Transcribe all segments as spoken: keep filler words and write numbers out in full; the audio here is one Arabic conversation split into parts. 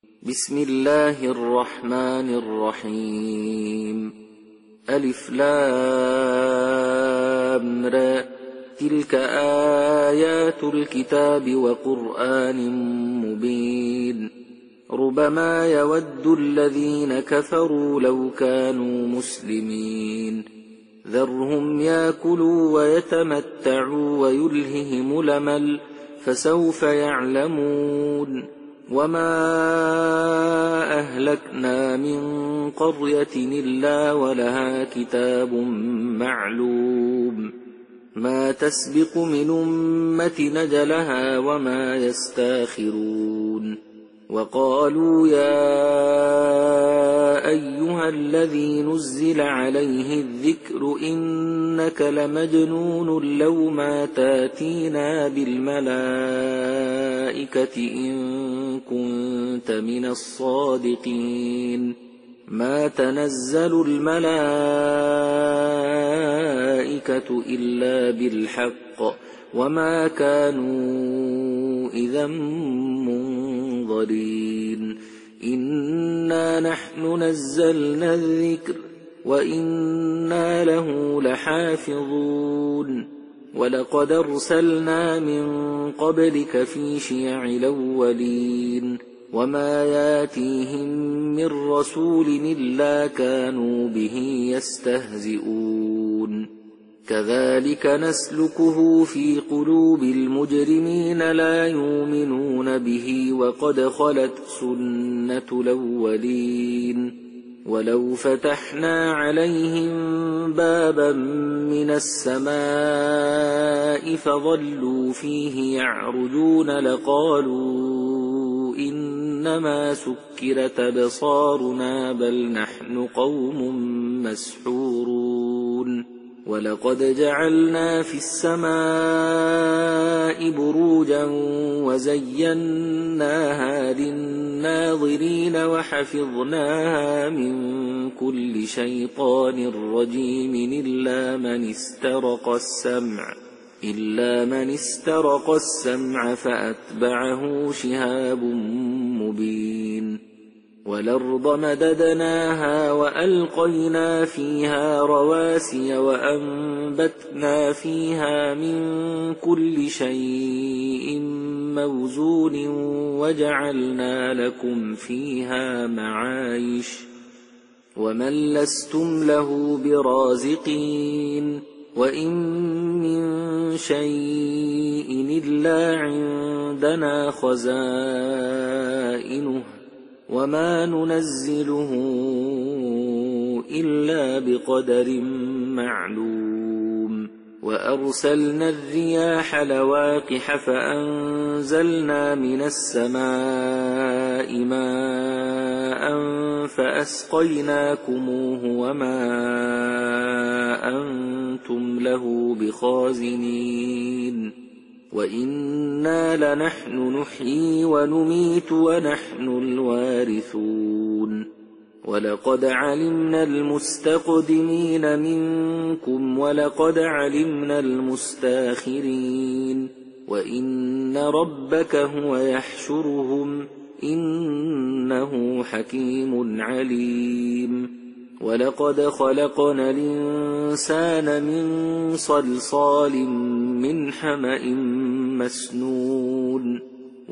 بسم الله الرحمن الرحيم. ألف لام را، تلك آيات الكتاب وقرآن مبين. ربما يود الذين كفروا لو كانوا مسلمين. ذرهم يأكلوا ويتمتعوا ويلههم الأمل، فسوف يعلمون. وما أهلكنا من قرية إلا ولها كتاب معلوم، ما تسبق من أمة نجلها وما يستاخرون. وقالوا يا أيها الذي نزل عليه الذكر إنك لمجنون لو ما تاتينا بالملائكة إن كنت من الصادقين. ما تنزل الملائكة إلا بالحق وما كانوا إذا منظرين. إنا نحن نزلنا الذكر وإنا له لحافظون. ولقد أرسلنا من قبلك في شيع الأولين، وما ياتيهم من رسول إلا كانوا به يستهزئون. كذلك نسلكه في قلوب المجرمين لا يؤمنون به وقد خلت سنة الأولين. ولو فتحنا عليهم بابا من السماء فظلوا فيه يعرجون لقالوا إنما سكرت أبصارنا بل نحن قوم مسحورون. ولقد جعلنا في السماء بروجا وزيناها للناظرين وحفظناها من كل شيطان رجيم إلا من استرق السمع إلا من استرق السمع فأتبعه شهاب مبين. والأرض مددناها وألقينا فيها رواسي وأنبتنا فيها من كل شيء موزون وجعلنا لكم فيها معايش ومن لستم له برازقين. وإن من شيء إلا عندنا خزائنه وما ننزله إلا بقدر معلوم. وأرسلنا الرياح لواقح فأنزلنا من السماء ماء فأسقيناكموه وما أنتم له بخازنين. وإنا لنحن نحيي ونميت ونحن الوارثون. ولقد علمنا المستقدمين منكم ولقد علمنا المستاخرين. وإن ربك هو يحشرهم إنه حكيم عليم. ولقد خلقنا الإنسان من صلصال من حمأ مسنون.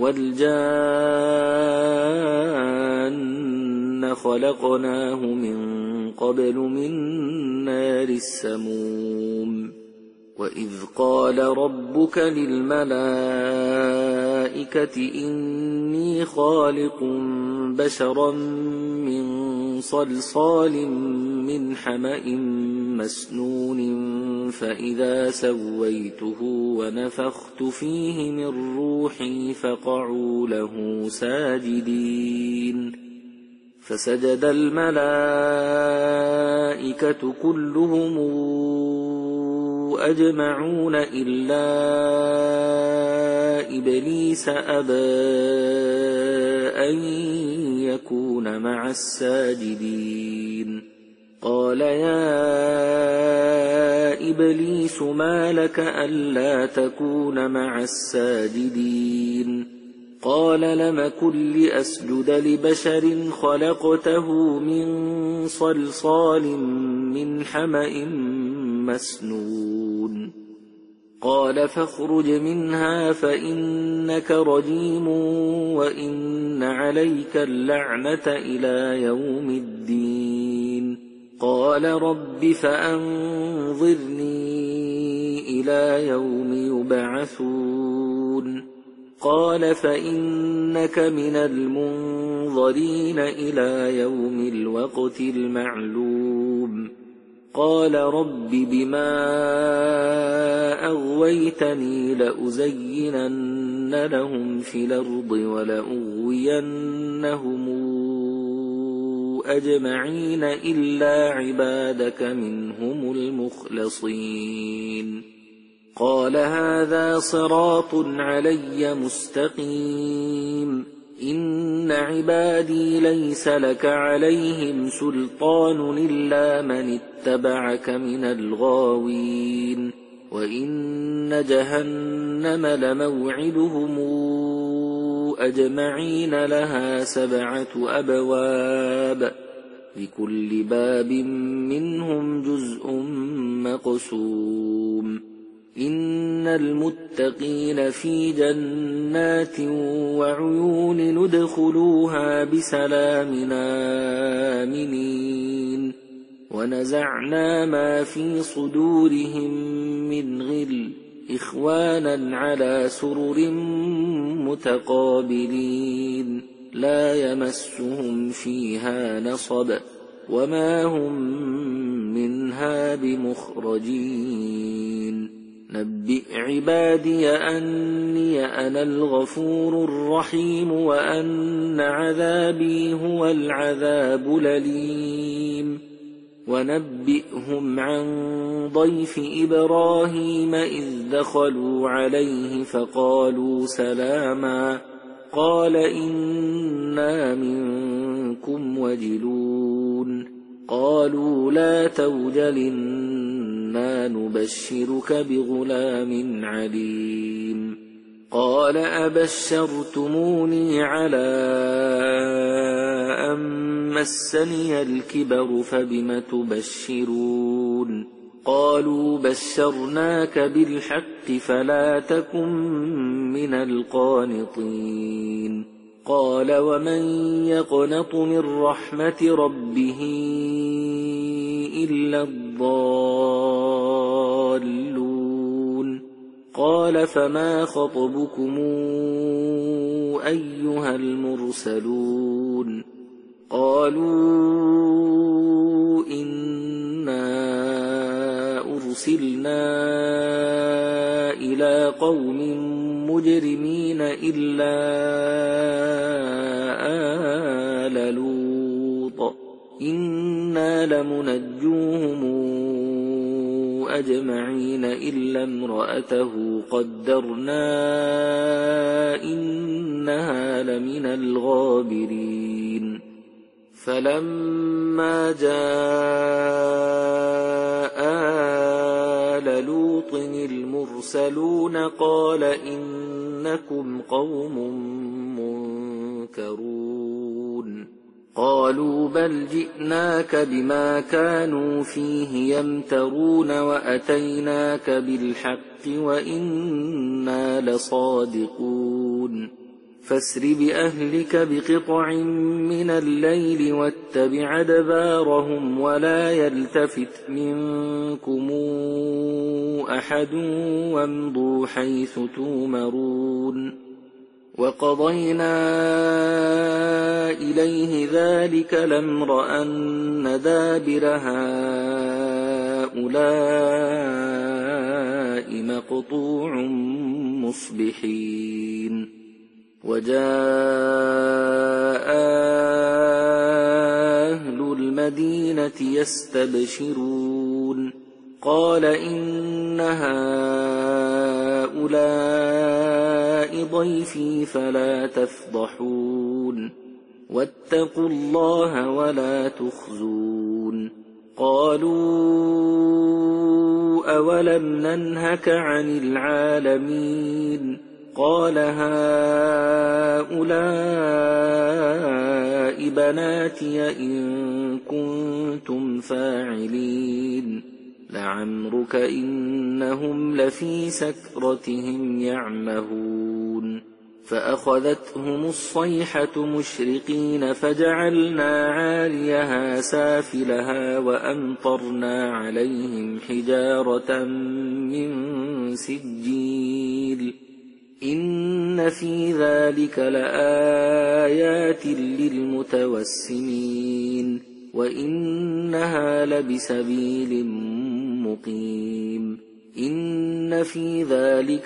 والجان خلقناه من قبل من نار السموم. وإذ قال ربك للملائكة إني خالق بشرا من صلصال من حمأ مسنون فإذا سويته ونفخت فيه من روحي فقعوا له ساجدين. فسجد الملائكة كلهم أجمعون إلا إبليس أبى أن يكون مع الساجدين. قال يا إبليس ما لك ألا تكون مع الساجدين؟ قال لم كن لأسجد لبشر خلقته من صلصال من حمأ مسنون قال فاخرج منها فإنك رجيم وإن عليك اللعنة إلى يوم الدين قال رب فأنظرني إلى يوم يبعثون قال فإنك من المنظرين إلى يوم الوقت المعلوم قال رب بما أغويتني لأزينن لهم في الأرض ولأغوينهم أجمعين إلا عبادك منهم المخلصين قال هذا صراط علي مستقيم إن عبادي ليس لك عليهم سلطان إلا من اتبعك من الغاوين وإن جهنم لموعدهم أجمعين لها سبعة أبواب لكل باب منهم جزء مقسوم إن المتقين في جنات وعيون ندخلوها بسلام آمنين ونزعنا ما في صدورهم من غل إخوانا على سرر متقابلين لا يمسهم فيها نصب وما هم منها بمخرجين نبئ عبادي أني أنا الغفور الرحيم وأن عذابي هو العذاب الأليم ونبئهم عن ضيف إبراهيم إذ دخلوا عليه فقالوا سلاما قال إنا منكم وجلون قالوا لا توجل إنا نبشرك بغلام عليم قال أبشرتموني على أن مسني الكبر فبم تبشرون قالوا بشرناك بالحق فلا تكن من القانطين قال ومن يقنط من رحمة ربه إلا الضالون قال فما خطبكم أيها المرسلون قالوا إنا أرسلنا إلى قوم مجرمين إلا آل لوط إنا لمنجوهم أجمعين إلا امرأته قدرنا إنها لمن الغابرين فلما جاء آل لوط المرسلون قال إنكم قوم منكرون قالوا بل جئناك بما كانوا فيه يمترون وأتيناك بالحق وإنا لصادقون فاسر بأهلك بقطع من الليل واتبع أدبارهم ولا يلتفت منكم أحد وامضوا حيث تؤمرون وقضينا إليه ذلك الأمر أن دابر هؤلاء مقطوع مصبحين وجاء أهل المدينة يستبشرون قال إن هؤلاء ضيفي فلا تفضحون واتقوا الله ولا تخزون قالوا أولم ننهك عن العالمين قال هؤلاء بناتي إن كنتم فاعلين لعمرك إنهم لفي سكرتهم يعمهون فأخذتهم الصيحة مشرقين فجعلنا عاليها سافلها وأمطرنا عليهم حجارة من سجيل إن في ذلك لآيات للمتوسمين وإنها لبسبيل مقيم إن في ذلك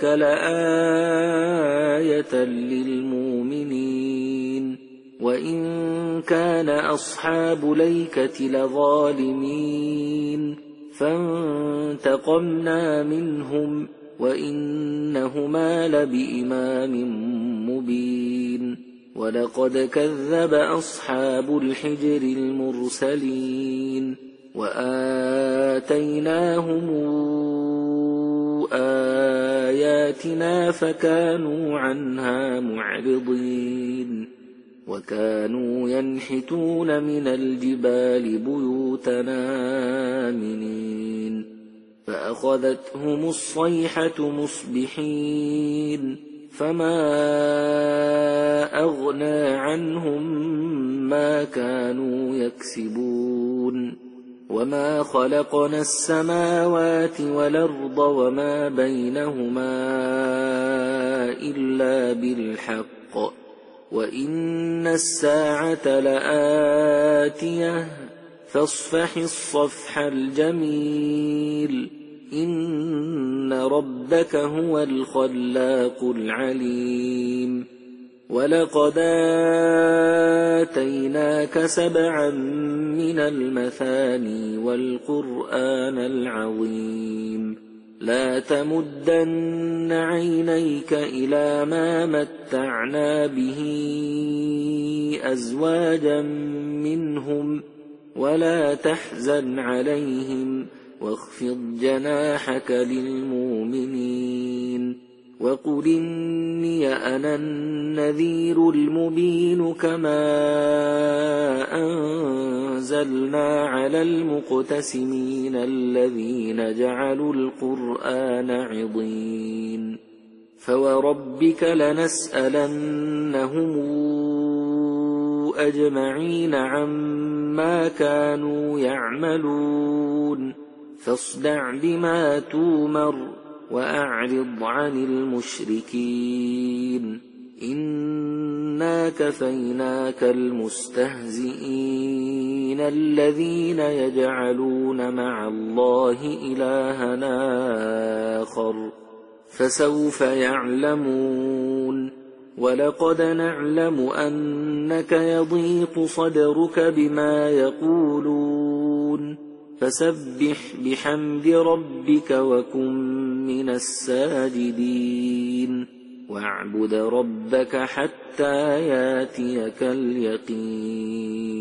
لآية للمؤمنين وإن كان أصحاب ليكة لظالمين فانتقمنا منهم وإنهما لبإمام مبين ولقد كذب أصحاب الحجر المرسلين وآتيناهم آياتنا فكانوا عنها معرضين وكانوا ينحتون من الجبال بيوتنا آمنين فأخذتهم الصيحة مصبحين فما أغنى عنهم ما كانوا يكسبون وما خلقنا السماوات والأرض وما بينهما إلا بالحق وإن الساعة لآتية فاصفح الصفح الجميل إن ربك هو الخلاق العليم ولقد آتيناك سبعا من المثاني والقرآن العظيم لا تمدن عينيك إلى ما متعنا به أزواجا منهم ولا تحزن عليهم واخفض جناحك للمؤمنين وقل إني أنا النذير المبين كما أنزلنا على المقتسمين الذين جعلوا القرآن عضين فوربك لنسألنهم أجمعين عما كانوا يعملون فاصدع بما تومر وأعرض عن المشركين إنا كفيناك المستهزئين الذين يجعلون مع الله إلهنا آخر فسوف يعلمون ولقد نعلم أنك يضيق صدرك بما يقولون فسبح بحمد ربك وكن من الساجدين واعبد ربك حتى ياتيك اليقين